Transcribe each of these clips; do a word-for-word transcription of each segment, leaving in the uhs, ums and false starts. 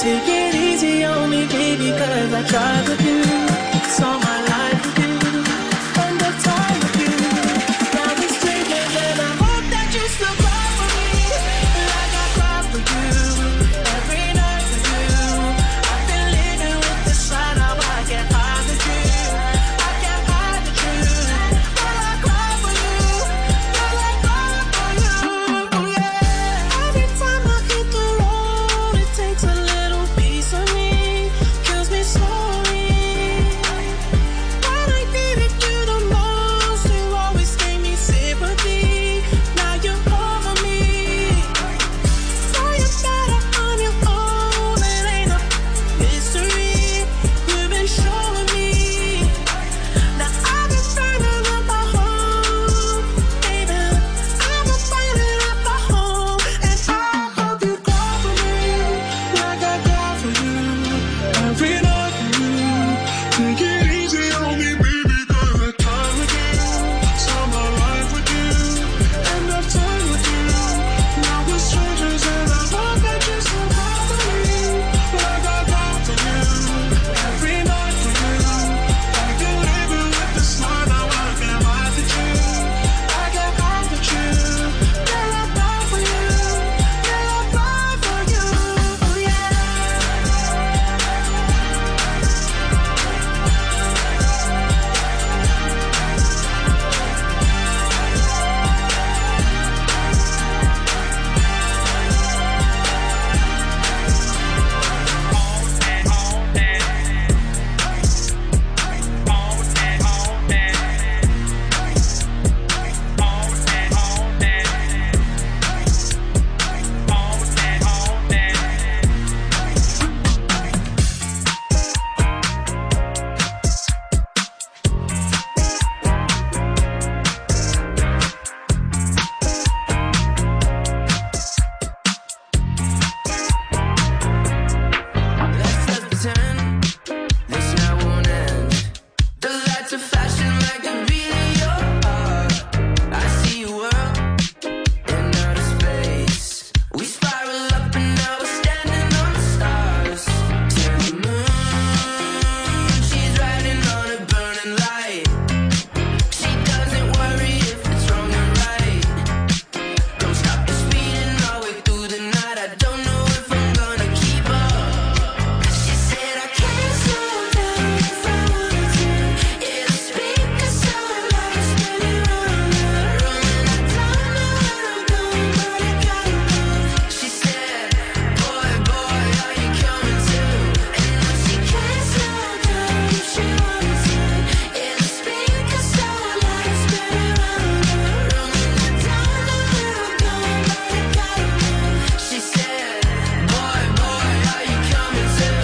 Take it easy on me, baby, cause I tried with you. Saw my life with you, spend the time with you. Now we're strangers and I hope that you still cry for me, like I cry for you, every night for you. I've been living with this lie, now I can't hide the truth. I can't hide the truth. Girl, I cry for you, girl, I cry for you, yeah. Every time I hit the road, it takes a little piece of me, kills me slowly. When I needed you the most, you always gave me sympathy. Now you're over me. Now you're better on your own, it ain't a mystery. You've been showing me. Now I've been burning up my home, baby. I've been burning up my home, and I hope you go for me, like I go for you, every night for you. Take it easy on me, baby, cause I time with you, saw my life with you, end of time with you. Now we're strangers and I hope that you still go for me, like I go for you, every night for you. I've been living with this lie, now I can't hide the truth. I can't hide the truth. Girl, I die for you, girl, I die for you, yeah. Let's just pretend this now won't end. The lights are flashing like the beat of your heart. I see you world in outer space. We spiral up and now we're standing on the stars. To the moon, she's riding on a burning light. She doesn't worry if it's wrong or right. Don't stop the speeding all the way through the night. I don't know if I'm gonna keep up. She said I can't slow down if I wanted to. Yeah, the speaker sound like it's spinning round and round, and I don't know where I'm going, but I gotta move. She said, boy, boy, are you coming too? And no, she can't slow down if she wanted to. Yeah, the speaker sound like it's spinning round and round, and I don't know where I'm going, but I gotta move. She said, boy, boy, are you coming too?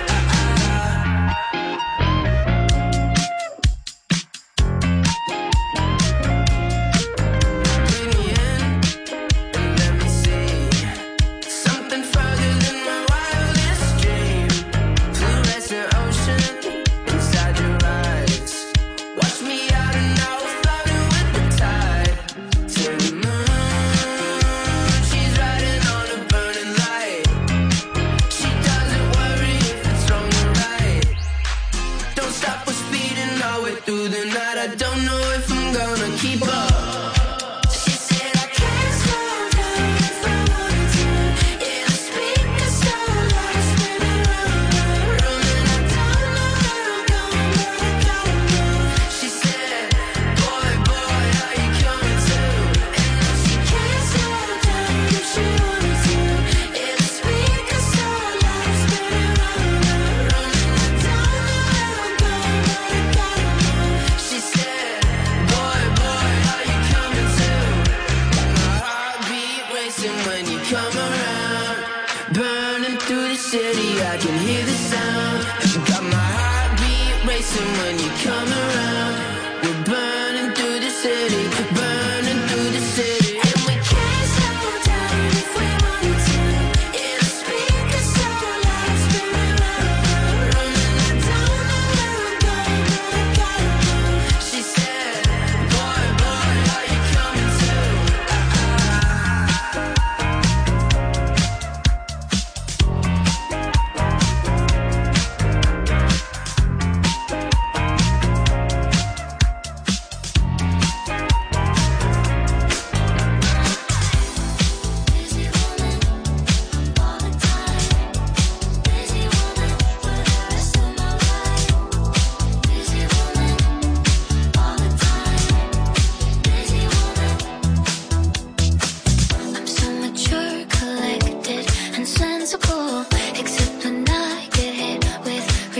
Bring me in and let me see something further than my wildest dream. Fluorescent ocean inside your eyes. Watch me out and now we're floating with the tide. To the moon, she's riding on a burning light. She doesn't worry if it's wrong or right. Don't stop, we're speeding all the way through the night. I don't know if I'm gonna keep up. She said I can't slow down if I wanted to. Yeah, the speaker sound like it's spinning round and round, and I don't know where I'm going, but I gotta move. She said, boy, boy, are you coming too? And no, she can't slow down if she wanted to. Yeah, the speaker sound like it's spinning round and round, and I don't know where I'm going, but I gotta move. She said, boy, boy, are you coming too? My heartbeat racing when you come around. Burning through the city, I can hear the sound. Got my heartbeat racing when you come around. We're burning through the city, burning through the city. And we can't slow down if we wanted to. Yeah, the speaker sound like it's spinning round and round, and I don't know where I'm going, but I gotta move. She said, boy, boy, are you coming too? Ah, ah.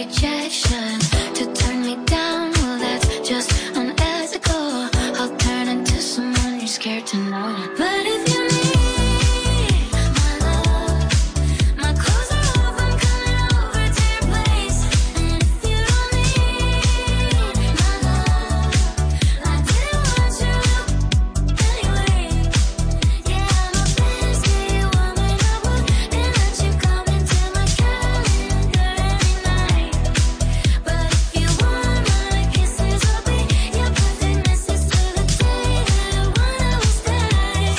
rejection to turn me down. Well, that's just unethical. I'll turn into someone you're scared to know. But if you need my love, my clothes are off, I'm coming over to your place. And if you don't need my love, I didn't want you anyway. Yeah, I'm a busy woman, I wouldn't let you come into my calendar every night. But if you want my kisses, I'll be your perfect missus till the day that one of us dies.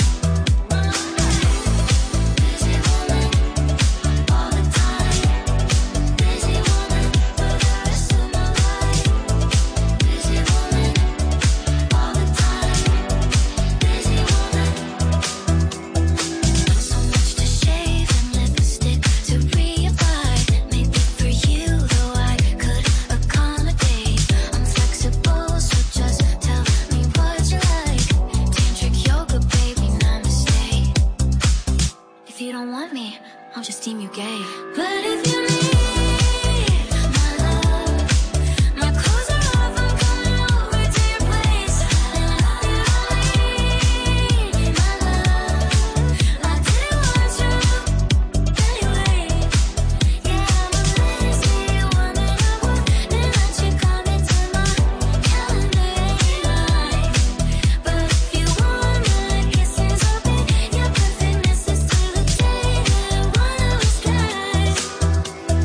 Busy woman, all the time. Busy woman for the rest of my life. Busy woman, all the time. Busy woman. So much to shave and lipstick to reapply. Maybe for you, though I could accommodate. I'm flexible, so just tell me what you like. Tantric yoga, baby, namaste. If you don't want me, I'll just deem you gay. But if you need my love, my clothes are off, I'm coming over to your place. And if you don't need my love, I didn't want you anyway. Yeah, I'm a lazy woman, I wouldn't let you come into my calendar every night. But if you want my kisses, I'll be your perfect missus till the day that one of us dies.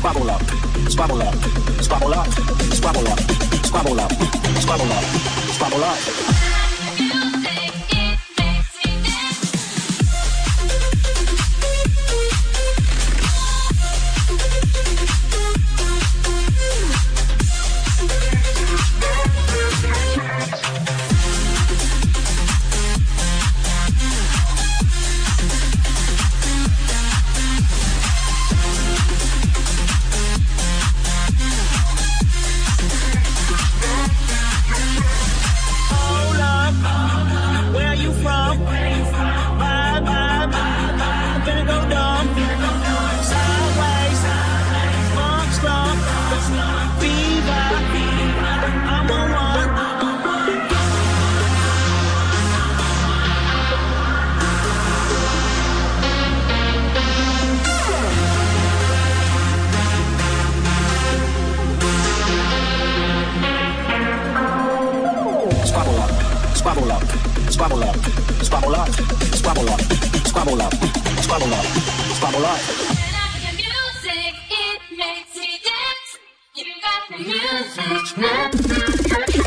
squabble up, squabble up, squabble up, squabble up, squabble up, squabble up, squabble up. Squabble up, squabble up, squabble up, squabble up, squabble up, squabble up, squabble up. Music, it makes me dance. You got the music.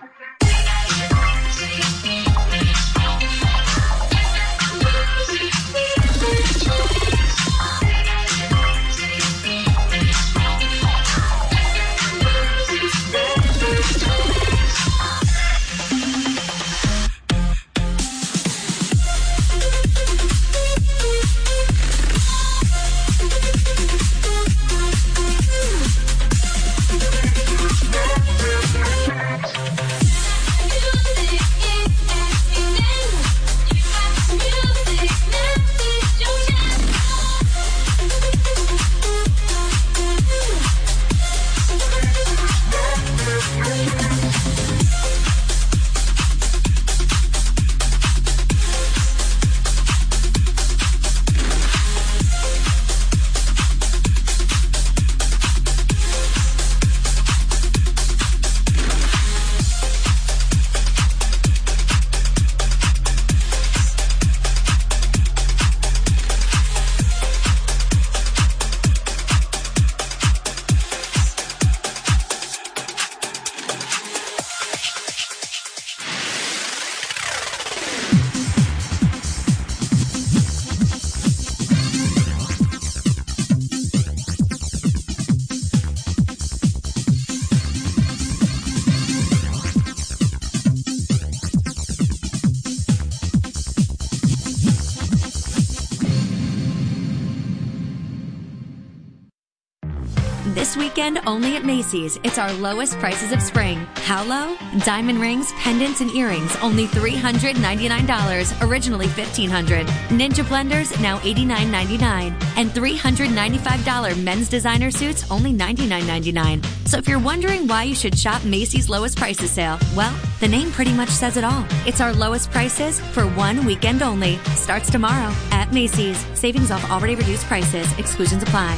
This weekend, only at Macy's, it's our lowest prices of spring. How low? Diamond rings, pendants, and earrings, only three hundred ninety-nine dollars, originally fifteen hundred dollars. Ninja blenders, now eighty-nine ninety-nine. And three hundred ninety-five dollars men's designer suits, only ninety-nine ninety-nine. So if you're wondering why you should shop Macy's lowest prices sale, well, the name pretty much says it all. It's our lowest prices for one weekend only. Starts tomorrow at Macy's. Savings off already reduced prices. Exclusions apply.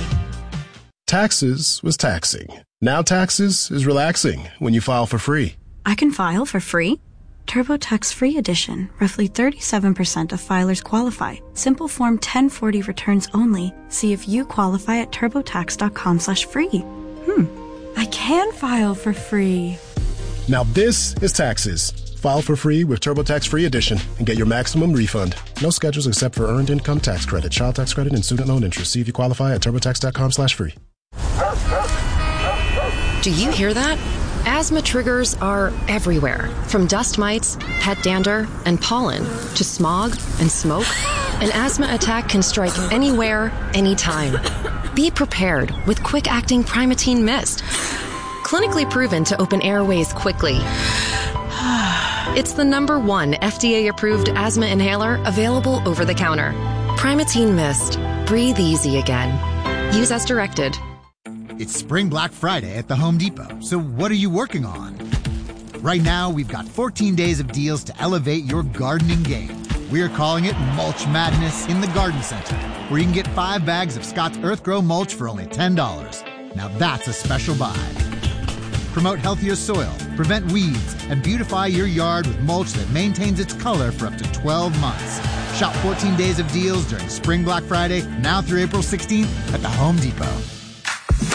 Taxes was taxing. Now taxes is relaxing when you file for free. I can file for free? TurboTax Free Edition. Roughly thirty-seven percent of filers qualify. Simple Form ten forty returns only. See if you qualify at turbotax.com slash free. Hmm. I can file for free. Now this is taxes. File for free with TurboTax Free Edition and get your maximum refund. No schedules except for earned income tax credit, child tax credit, and student loan interest. See if you qualify at turbotax.com slash free. Do you hear that? Asthma triggers are everywhere, from dust mites, pet dander, and pollen, to smog and smoke. An asthma attack can strike anywhere, anytime. Be prepared with quick-acting Primatene Mist. Clinically proven to open airways quickly. It's the number one F D A-approved asthma inhaler available over the counter. Primatene Mist. Breathe easy again. Use as directed. It's Spring Black Friday at the Home Depot, so what are you working on? Right now, we've got fourteen days of deals to elevate your gardening game. We're calling it Mulch Madness in the Garden Center, where you can get five bags of Scott's Earthgrow mulch for only ten dollars. Now that's a special buy. Promote healthier soil, prevent weeds, and beautify your yard with mulch that maintains its color for up to twelve months. Shop fourteen days of deals during Spring Black Friday, now through April sixteenth at the Home Depot.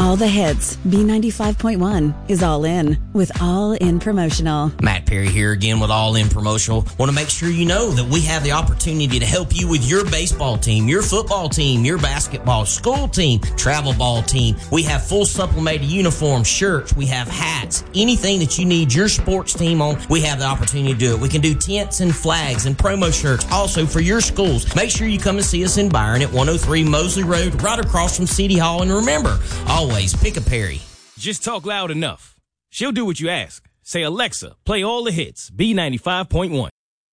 All the hits. B ninety-five point one is All In with All In Promotional. Matt Perry here again with All In Promotional. Want to make sure you know that we have the opportunity to help you with your baseball team, your football team, your basketball, school team, travel ball team. We have full supplemented uniforms, shirts, we have hats, anything that you need your sports team on, we have the opportunity to do it. We can do tents and flags and promo shirts also for your schools. Make sure you come and see us in Byron at one oh three Mosley Road, right across from City Hall. And remember, always pick a Perry. Just talk loud enough. She'll do what you ask. Say, Alexa, play all the hits. B ninety-five point one.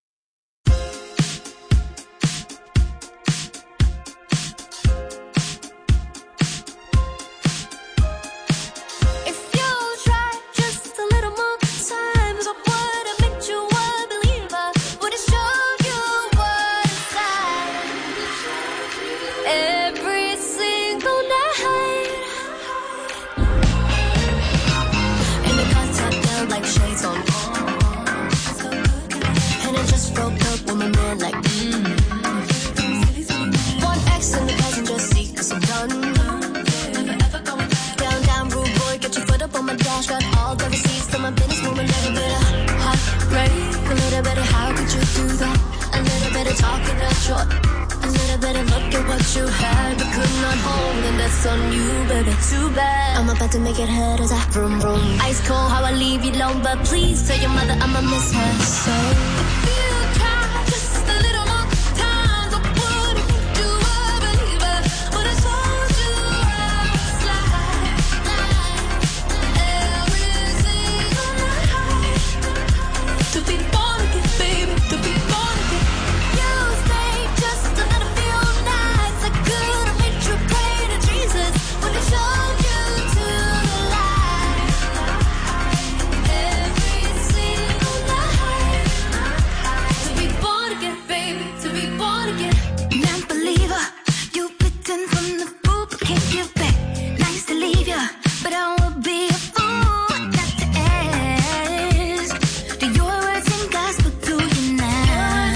On you, baby, too bad. I'm about to make it hurt as I vroom vroom. Ice cold, how I leave you alone, but please tell your mother I'ma miss her. So if you try just a little more time, I wouldn't make you a believer. But I told you I would slide every single night to be born again, baby, to be born again. You stay just another few nights. I could have made you pray to Jesus when I showed you to the light every single night. To be born again, baby, to be born again. Non-believer, you bitten from the fruit but can't give back. Nice to leave ya, but I would be a fool not to ask. Do your words and gospel to you now?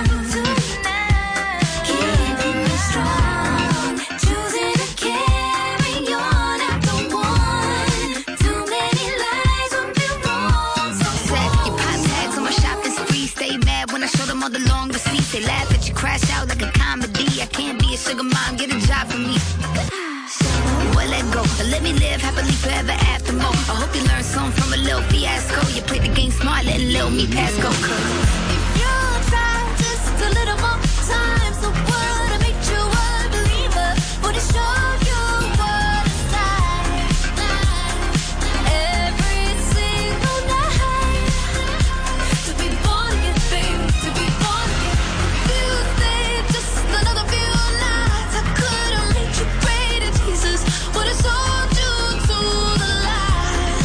Keeping me strong, choosing to carry on after one. Too many lies would be wrong. So Set your pop tags on my shopping spree. Stay mad when I show them all the long receipts. They laugh at you, crash out like a comedy. I can't be a sugar mom, get a job for me. Well, let go, let me live happily forever after more. I hope you learned something from a little fiasco. You played the game smart, letting little me pass go. Cause if you try just a little more time, so what? I made you a believer, but it showed you what it's like every single night. To be born again, baby, to be born again. You stayed just another few nights. I could have made you pray to Jesus, but it showed you to the light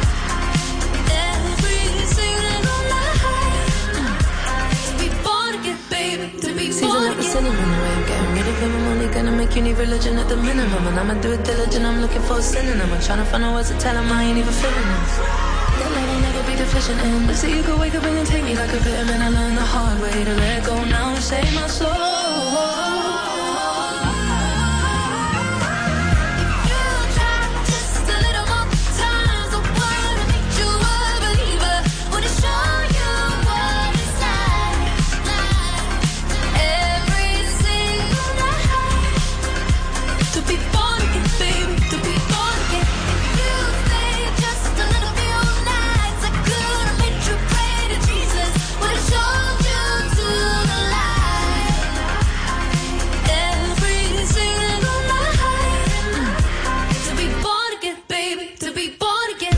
every single night. To be born again, baby, to be Season born up the again. cinnamon away. I'm getting rid of him. I'm only gonna make you need religion at the minimum. And I'ma do it diligent. I'm looking for a synonym. I'm trying to find out words to tell him I ain't even feeling this. That love ain't never be deficient in. But see, you could wake up and then take me like a vitamin. I learned the hard way to let go now and save my soul. Just a little more time, so what? I made you a believer, but it showed you what it's like every single night. To be born again, baby, to be born again. You stayed just a little few nights. I could have made you pray to Jesus, but it showed you to the light every single night. To be born again, baby, to be born again.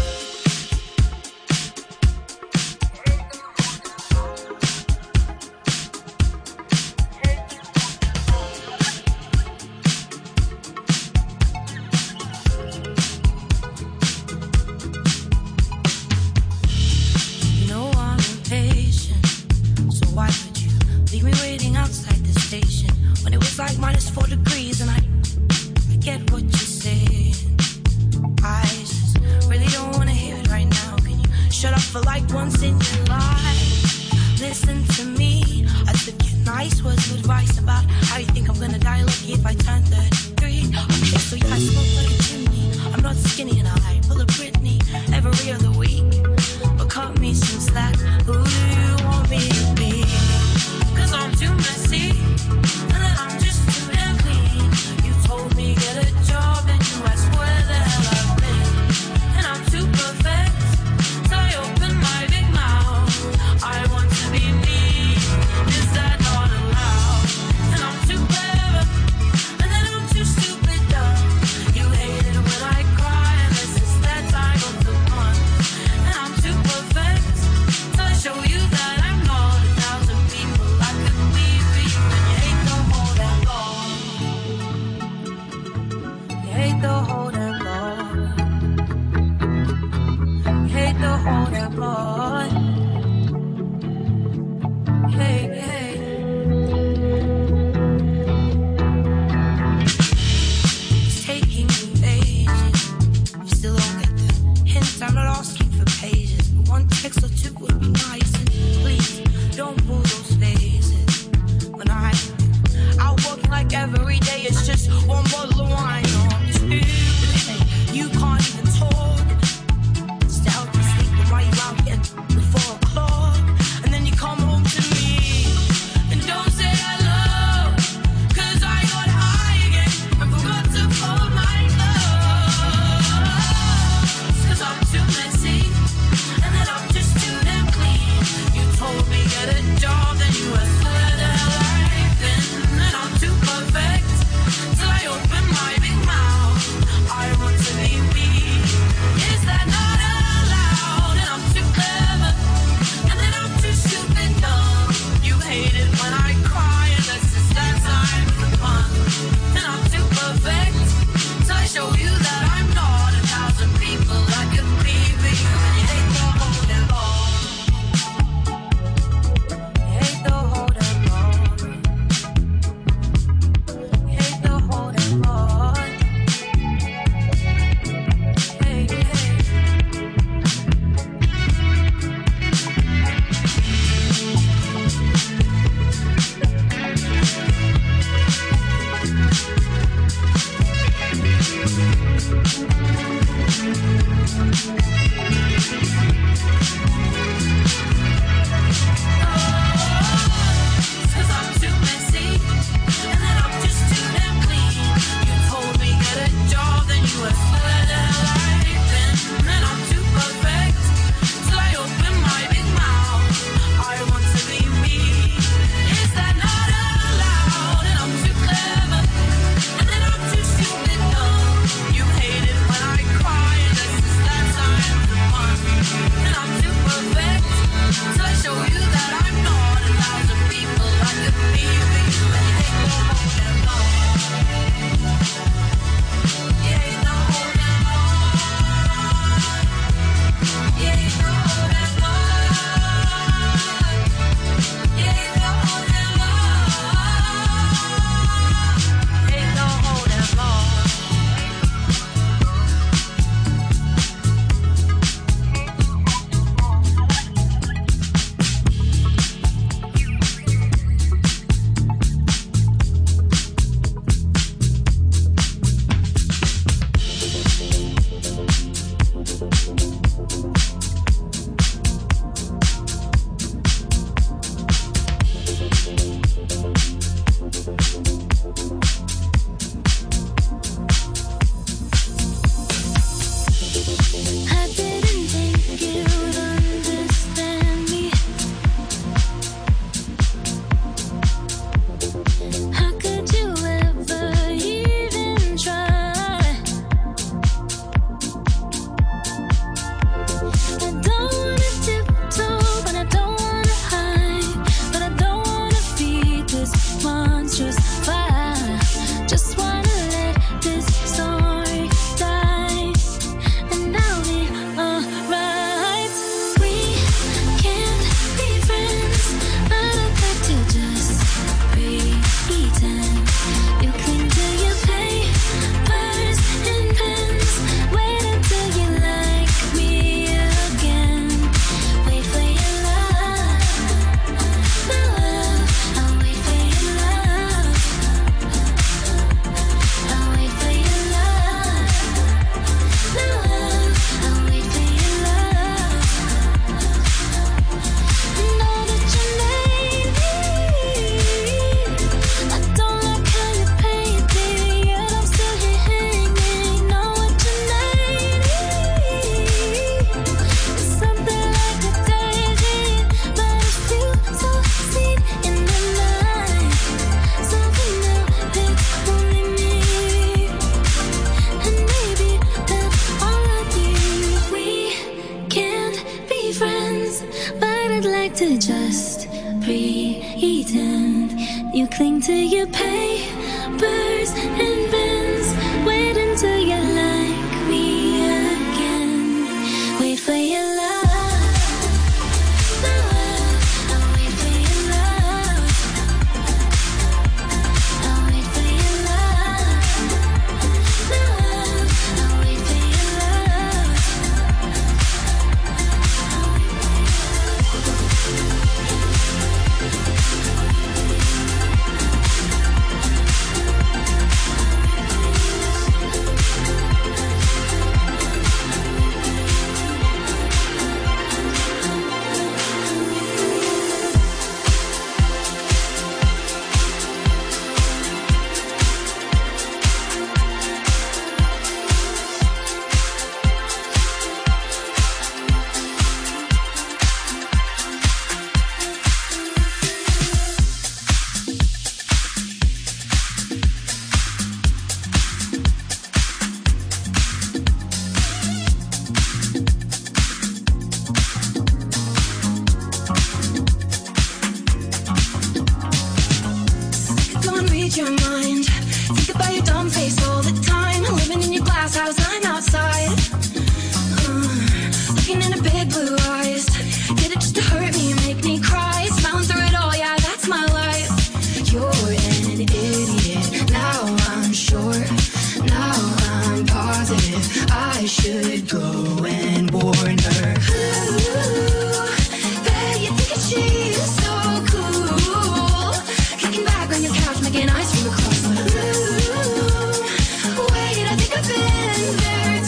You know I'm impatient, so why would you leave me waiting outside the station when it was like minus four degrees? And I, I get what you're saying. I just really don't wanna hear it right now. Can you shut up for like once in your life? Listen to me. I took your nice words of advice about how you think I'm gonna die lucky if I turn thirty-three. Okay, so yeah, I smoke like a chimney. I'm hate it when I cry, unless it's that time of the month. And I'm too perfect, so I show you that I'm not a thousand people I could be, but you hate the whole damn all. You hate the whole damn all. You hate the whole damn all. Hey, hey. Cause I'm too messy, and then I'm just too damn clean. You told me get a job, then you were slower than I've been. And then I'm too perfect, till I open my big mouth. I want to be me. Is that not allowed? And I'm too clever, and then I'm too stupid dumb. You hate it when I cry, unless it's that time of the month. And I'm too perfect, till I show you that I'm not a thousand people I could be, but you hate the whole damn lot. You hate the whole damn lot. You hate the whole damn lot. You hate the whole damn lot. Hate the whole damn lot. I didn't think you'd understand me. How could you ever even try? I don't wanna tiptoe, but I don't wanna hide, but I don't wanna feed this monstrous fire. Just wanna let this story die, and I'll be alright. We can't be friends, but I'd like to just pretend. You cling to your papers and pens. Wait until you like me again. Wait for your love. My love, I'll wait for your love. I'll wait for your love. My love, I'll wait for your love. I know that you made me. I don't like how you paint me, yet I'm still here hanging. Know what you made me. It's something like a daydream, but it feels so sweet in the night. Something new, it's only me, and maybe that's all I need. We can't be friends, but I'd like to just pretend. You cling to your papers and pens. Wait until you like me again. Wait for your love. My love, I'll wait for your love. I'll wait for your love. My love, I'll wait for your love. read your mind. Think about your dumb face all the time. Living in your glass house, I'm outside. Uh, looking into big blue eyes. Did it just to hurt me, make me cry. Smiling through it all, yeah, that's my life. You're an idiot, now I'm sure. Now I'm positive I should go and warn her. Ooh, bet you think that she's so cool. Kicking back on your couch, making ice from across the room. Wait, I think I've been there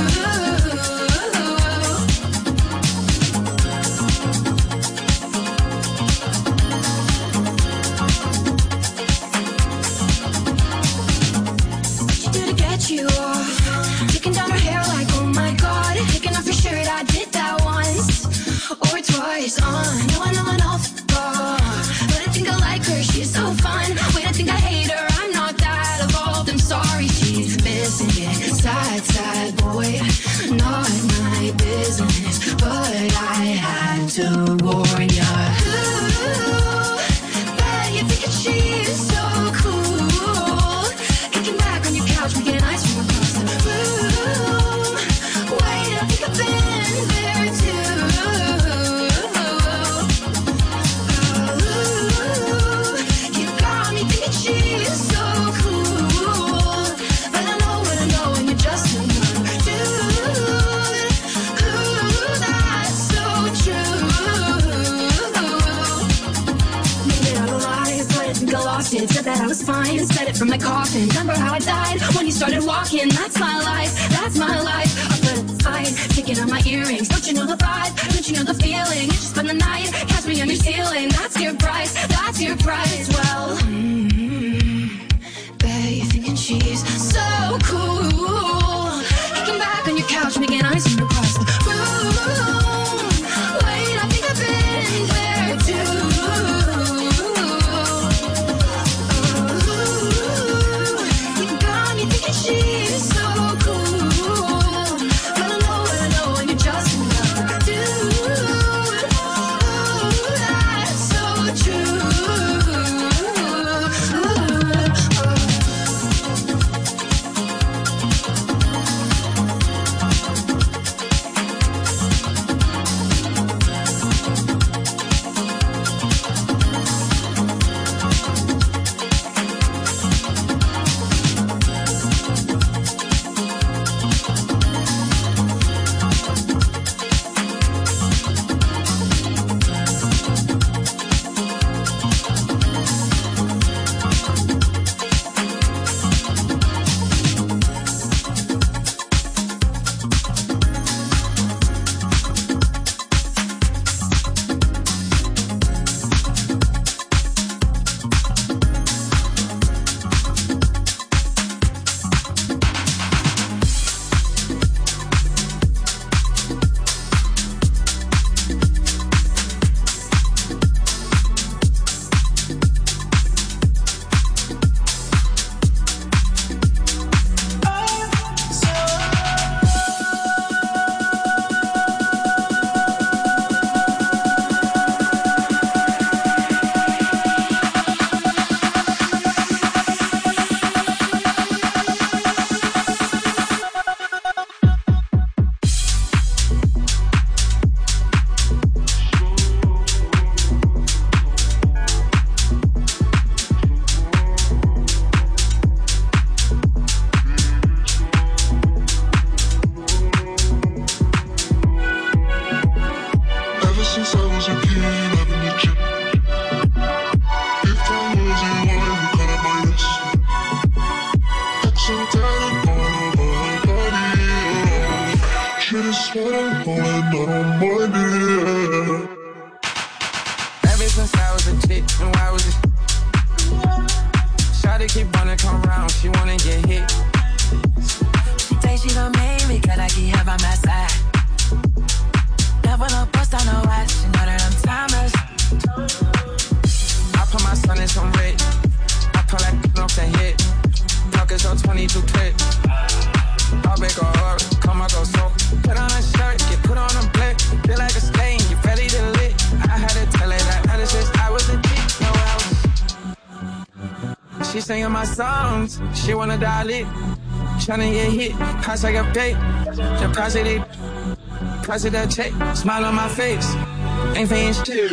you off, taking down her hair like, oh my god, taking off your shirt, I did that once or twice on no one, no one else. Oh, but I think I like her, she's so fun. Wait, I think I hate her, I'm not that evolved. I'm sorry, she's missing it. Sad, sad boy, not my business, but I had to warn ya. Ooh, bet you think that she's so cool. Kicking back on your couch, making ice from across the room. Wait, I think I've been there too. Ooh, you got me thinking she's so cool, but I know what I know, and you're just another dude. Ooh, that's so true. Made it out alive, but I think I lost it. Said that I was fine, said it from my coffin. Remember how I died when you started walking? That's my life, that's my life. I put aside, taking on my earrings. Don't you know the vibe? Don't you know the feeling? You just spend the night, catch me on your ceiling. That's your price, that's your price. Well, mm-hmm. Bet you're thinking she's so cool. Kicking back on your couch, making ice from across the room. Wait, I think I've been there too. She's so cool, but I know what I know, and you're just another dude. Ooh, that's so true. Ever since I was a chick, and why was it? Shawty keep wanna come round, she wanna get hit. She say she gon' make me, cause I keep her by my side. Never no post on no watch, she know that I'm timeless. I put my son in some red. I pull that off the hit. Knockers on twenty-two clip. I'll make her hurry, come out go so. Put on a shirt, get put on a blick. Feel like a stain, you ready to lit. I had to tell her that ever since I was a dick. No, I She singing my songs, she wanna dial it. Tryna get hit, pass like a fake. Deposit it, deposit that check. Smile on my face, ain't paying shit.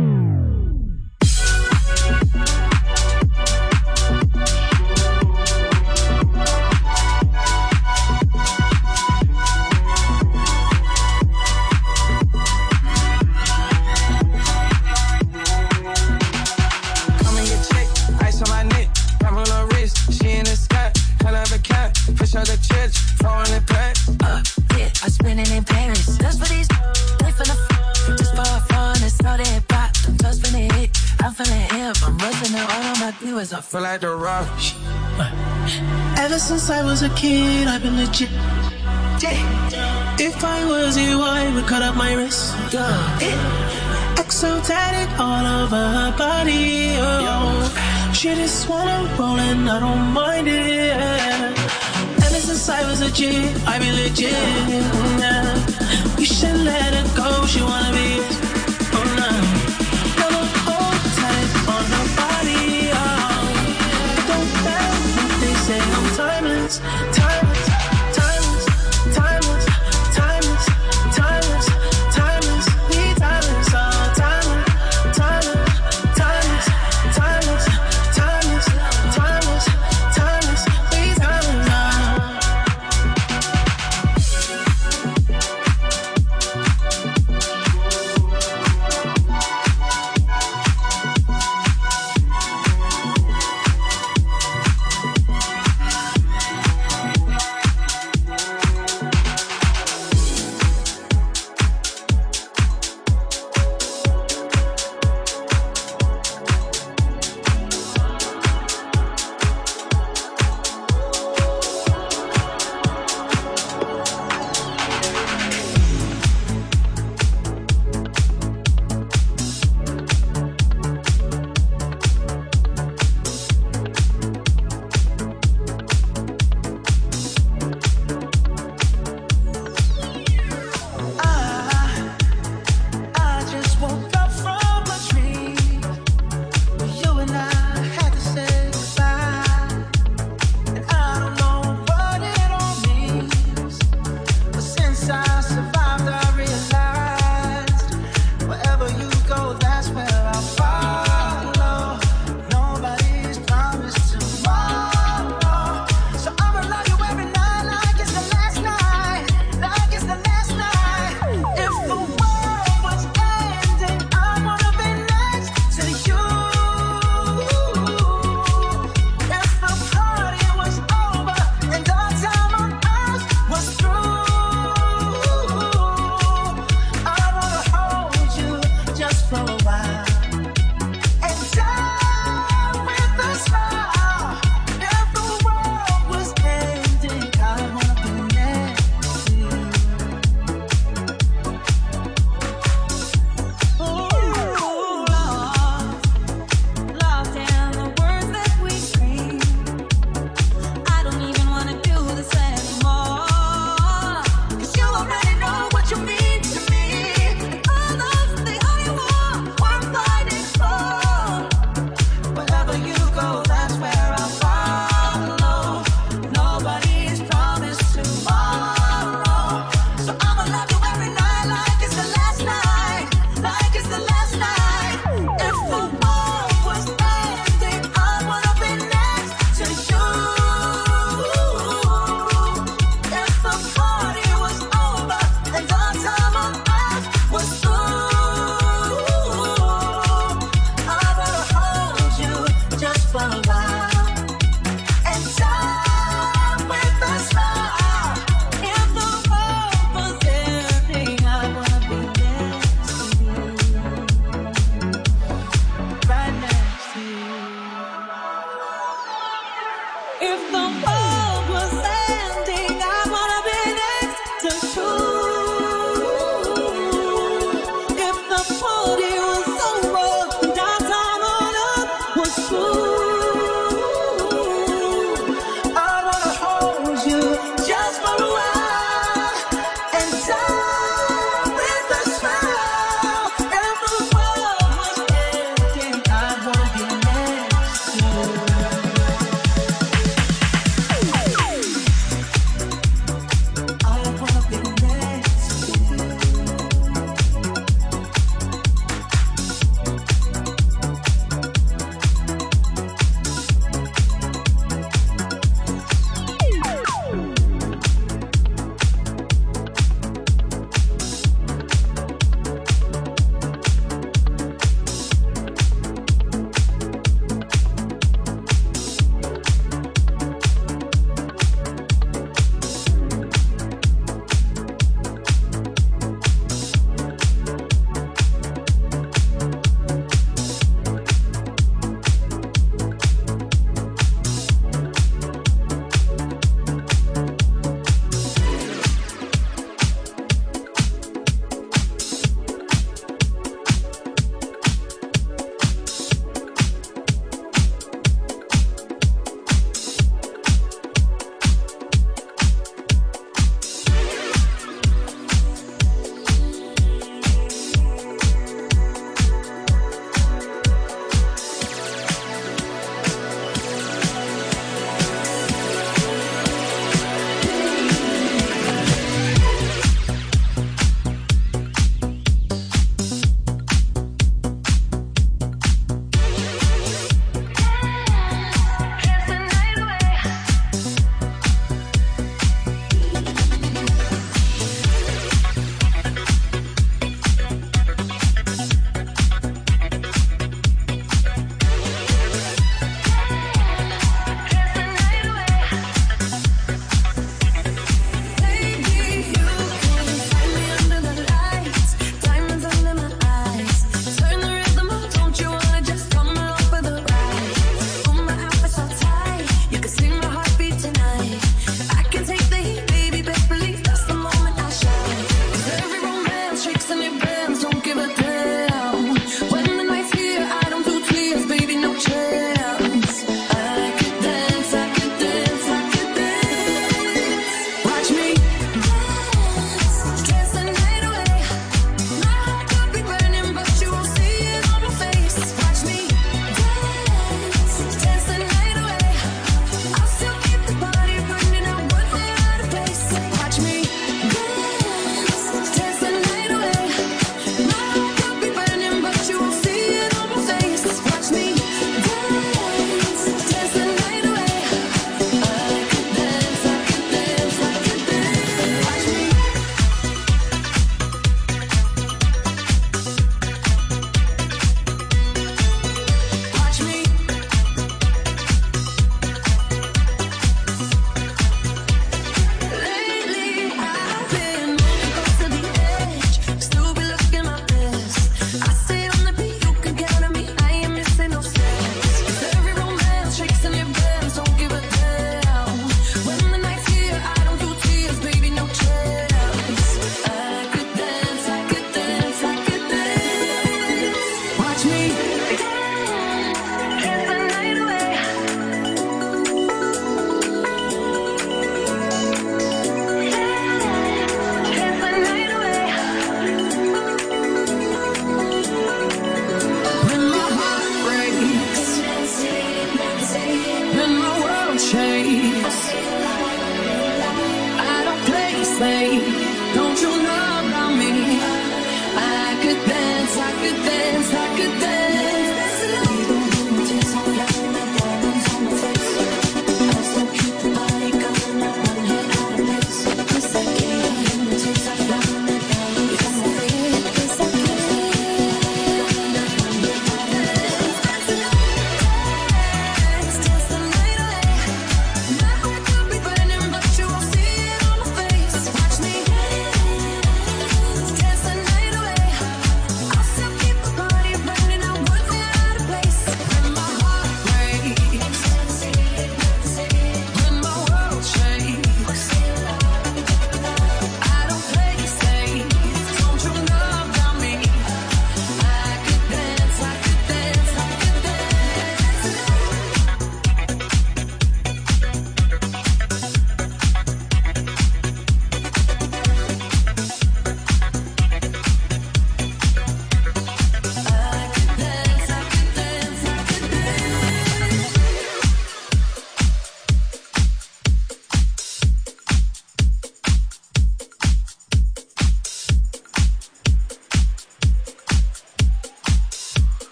I feel like the rush. Ever since I was a kid, I've been legit. If I was you, I would cut up my wrist. Exotic all over her body. Oh. She just wanna roll and I don't mind it. Ever since I was a kid, I be legit. Yeah. You should let her go. She wanna be. Oh no. Never hold tight on her body. Oh. Say I'm timeless, timeless, timeless, timeless, timeless, timeless, timeless, we timeless, oh, timeless, timeless, timeless, timeless, timeless, timeless, timeless, we timeless, oh.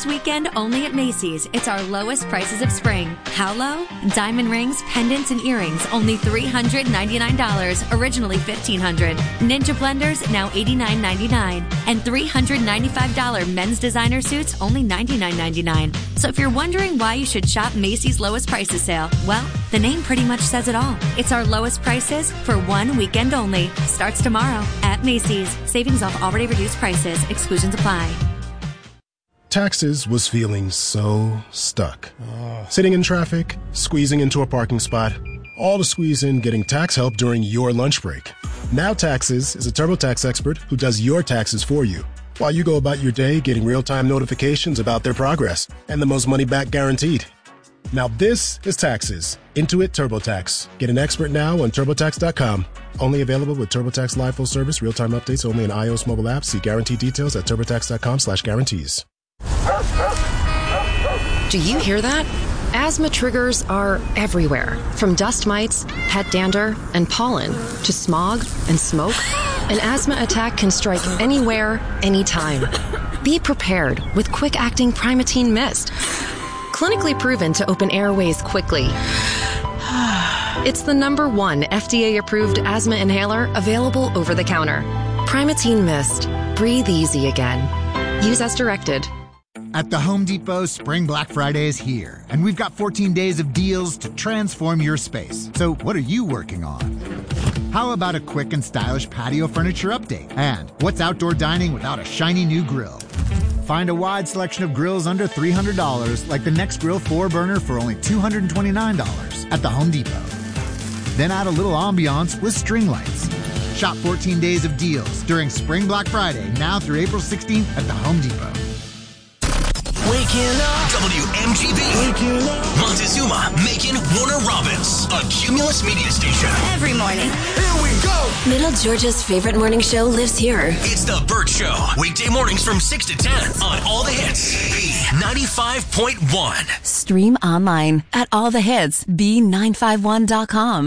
This weekend, only at Macy's, it's our lowest prices of spring. How low? Diamond rings, pendants, and earrings, only three hundred ninety-nine dollars, originally fifteen hundred dollars. Ninja blenders, now eighty-nine ninety-nine. And three hundred ninety-five dollars men's designer suits, only ninety-nine ninety-nine. So if you're wondering why you should shop Macy's lowest prices sale, well, the name pretty much says it all. It's our lowest prices for one weekend only. Starts tomorrow at Macy's. Savings off already reduced prices. Exclusions apply. Taxes was feeling so stuck. Sitting in traffic, squeezing into a parking spot, all to squeeze in getting tax help during your lunch break. Now Taxes is a TurboTax expert who does your taxes for you, while you go about your day getting real-time notifications about their progress and the most money back guaranteed. Now this is Taxes. Intuit TurboTax. Get an expert now on TurboTax dot com. Only available with TurboTax Live Full Service. Real-time updates only in iOS mobile apps. See guarantee details at TurboTax dot com slash guarantees. Do you hear that? Asthma triggers are everywhere, from dust mites, pet dander, and pollen, to smog and smoke. An asthma attack can strike anywhere, anytime. Be prepared with quick-acting Primatene Mist. Clinically proven to open airways quickly. It's the number one F D A-approved asthma inhaler available over the counter. Primatene Mist. Breathe easy again. Use as directed. At the Home Depot, Spring Black Friday is here, and we've got fourteen days of deals to transform your space. So what are you working on? How about a quick and stylish patio furniture update? And what's outdoor dining without a shiny new grill? Find a wide selection of grills under three hundred dollars, like the NextGrill four burner for only two hundred twenty-nine dollars at the Home Depot. Then add a little ambiance with string lights. Shop fourteen days of deals during Spring Black Friday, now through April sixteenth at the Home Depot. Waking up. W M G B. Waking up. Montezuma, Macon, Warner Robins. A Cumulus media station. Every morning. Here we go. Middle Georgia's favorite morning show lives here. It's The Burt Show. Weekday mornings from six to ten on All the Hits. B ninety-five point one. Stream online at all the hits b nine five one dot com.